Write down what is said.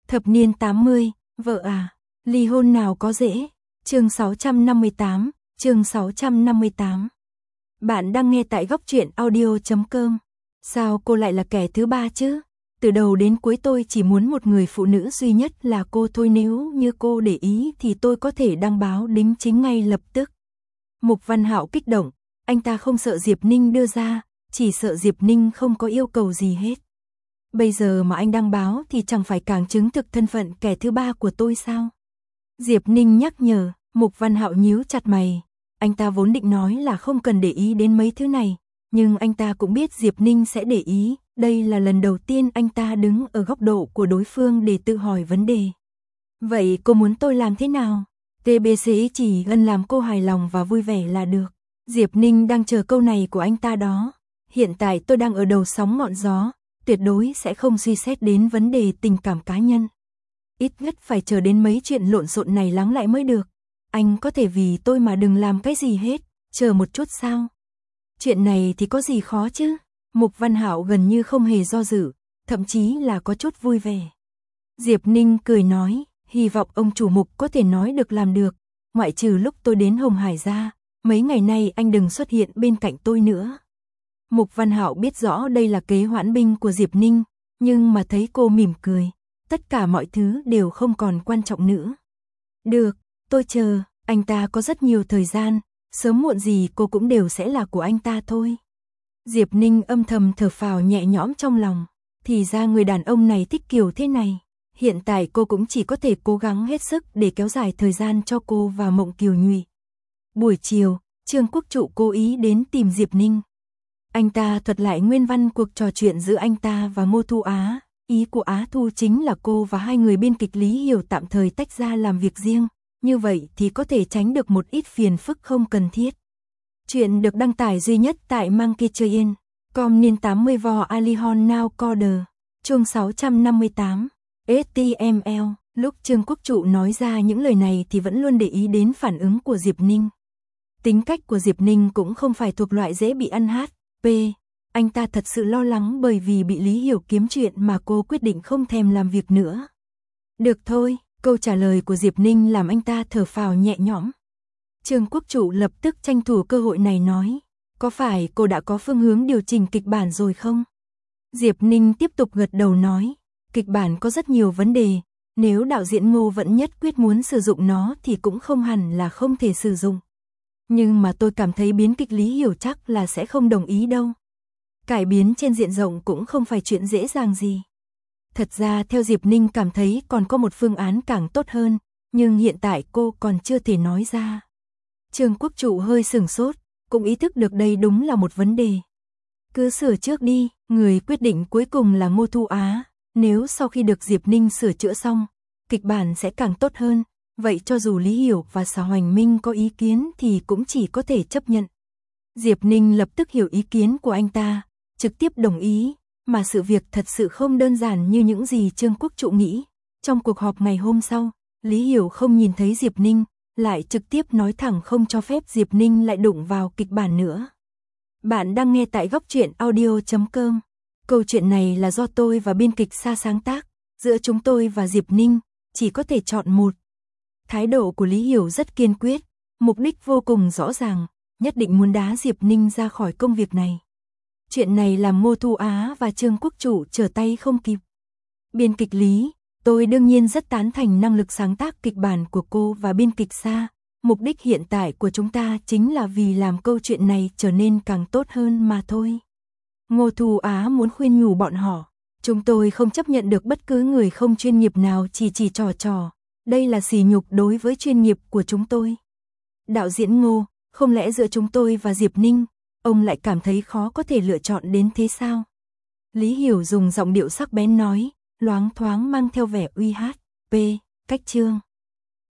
Thập niên 80, vợ à, ly hôn nào có dễ. Chương 658, chương 658. Bạn đang nghe tại góc truyện audio.com. Sao cô lại là kẻ thứ ba chứ? Từ đầu đến cuối tôi chỉ muốn một người phụ nữ duy nhất là cô thôi, nếu như cô để ý thì tôi có thể đăng báo đính chính ngay lập tức. Mục Văn Hạo kích động, anh ta không sợ Diệp Ninh đưa ra, chỉ sợ Diệp Ninh không có yêu cầu gì hết. Bây giờ mà anh đăng báo thì chẳng phải càng chứng thực thân phận kẻ thứ ba của tôi sao? Diệp Ninh nhắc nhở. Mục Văn Hạo nhíu chặt mày. Anh ta vốn định nói là không cần để ý đến mấy thứ này, nhưng anh ta cũng biết Diệp Ninh sẽ để ý. Đây là lần đầu tiên anh ta đứng ở góc độ của đối phương để tự hỏi vấn đề. Vậy cô muốn tôi làm thế nào? TBC chỉ cần làm cô hài lòng và vui vẻ là được. Diệp Ninh đang chờ câu này của anh ta đó. Hiện tại tôi đang ở đầu sóng ngọn gió, tuyệt đối sẽ không suy xét đến vấn đề tình cảm cá nhân. Ít nhất phải chờ đến mấy chuyện lộn xộn này lắng lại mới được. Anh có thể vì tôi mà đừng làm cái gì hết, chờ một chút sao? Chuyện này thì có gì khó chứ? Mục Văn Hạo gần như không hề do dự, thậm chí là có chút vui vẻ. Diệp Ninh cười nói, hy vọng ông chủ Mục có thể nói được làm được, ngoại trừ lúc tôi đến Hồng Hải ra, mấy ngày nay anh đừng xuất hiện bên cạnh tôi nữa. Mục Văn Hạo biết rõ đây là kế hoãn binh của Diệp Ninh, nhưng mà thấy cô mỉm cười, tất cả mọi thứ đều không còn quan trọng nữa. Được, tôi chờ, anh ta có rất nhiều thời gian, sớm muộn gì cô cũng đều sẽ là của anh ta thôi. Diệp Ninh âm thầm thở phào nhẹ nhõm trong lòng, thì ra người đàn ông này thích kiểu thế này. Hiện tại cô cũng chỉ có thể cố gắng hết sức để kéo dài thời gian cho cô và Mộng Kiều Nhụy. Buổi chiều, Trương Quốc Trụ cố ý đến tìm Diệp Ninh. Anh ta thuật lại nguyên văn cuộc trò chuyện giữa anh ta và Ngô Thu Á. Ý của Á Thu chính là cô và hai người biên kịch Lý Hiểu tạm thời tách ra làm việc riêng, như vậy thì có thể tránh được một ít phiền phức không cần thiết. Chuyện được đăng tải duy nhất tại Monkeychain.com niên 80 vò Alihon Now Coder, chương 658, HTML. Lúc Trương Quốc Trụ nói ra những lời này thì vẫn luôn để ý đến phản ứng của Diệp Ninh. Tính cách của Diệp Ninh cũng không phải thuộc loại dễ bị ăn HP. Anh ta thật sự lo lắng bởi vì bị Lý Hiểu kiếm chuyện mà cô quyết định không thèm làm việc nữa. Được thôi, câu trả lời của Diệp Ninh làm anh ta thở phào nhẹ nhõm. Trương Quốc Trụ lập tức tranh thủ cơ hội này nói, có phải cô đã có phương hướng điều chỉnh kịch bản rồi không? Diệp Ninh tiếp tục gật đầu nói, kịch bản có rất nhiều vấn đề, nếu đạo diễn Ngô vẫn nhất quyết muốn sử dụng nó thì cũng không hẳn là không thể sử dụng. Nhưng mà tôi cảm thấy biến kịch Lý Hiểu chắc là sẽ không đồng ý đâu. Cải biến trên diện rộng cũng không phải chuyện dễ dàng gì. Thật ra theo Diệp Ninh cảm thấy còn có một phương án càng tốt hơn, nhưng hiện tại cô còn chưa thể nói ra. Trương Quốc Trụ hơi sửng sốt, cũng ý thức được đây đúng là một vấn đề. Cứ sửa trước đi, người quyết định cuối cùng là Ngô Thu Á, nếu sau khi được Diệp Ninh sửa chữa xong, kịch bản sẽ càng tốt hơn, vậy cho dù Lý Hiểu và Sở Hoành Minh có ý kiến thì cũng chỉ có thể chấp nhận. Diệp Ninh lập tức hiểu ý kiến của anh ta, trực tiếp đồng ý, mà sự việc thật sự không đơn giản như những gì Trương Quốc Trụ nghĩ. Trong cuộc họp ngày hôm sau, Lý Hiểu không nhìn thấy Diệp Ninh, lại trực tiếp nói thẳng không cho phép Diệp Ninh lại đụng vào kịch bản nữa. Bạn đang nghe tại góc truyện audio.com. Câu chuyện này là do tôi và biên kịch Sa sáng tác, giữa chúng tôi và Diệp Ninh, chỉ có thể chọn một. Thái độ của Lý Hiểu rất kiên quyết, mục đích vô cùng rõ ràng, nhất định muốn đá Diệp Ninh ra khỏi công việc này. Chuyện này làm Ngô Thu Á và Trương Quốc Trụ trở tay không kịp. Biên kịch Lý, tôi đương nhiên rất tán thành năng lực sáng tác kịch bản của cô và biên kịch Sa. Mục đích hiện tại của chúng ta chính là vì làm câu chuyện này trở nên càng tốt hơn mà thôi. Ngô Thu Á muốn khuyên nhủ bọn họ. Chúng tôi không chấp nhận được bất cứ người không chuyên nghiệp nào chỉ trò. Đây là sỉ nhục đối với chuyên nghiệp của chúng tôi. Đạo diễn Ngô, không lẽ giữa chúng tôi và Diệp Ninh, ông lại cảm thấy khó có thể lựa chọn đến thế sao? Lý Hiểu dùng giọng điệu sắc bén nói, loáng thoáng mang theo vẻ uy hát. Cách chương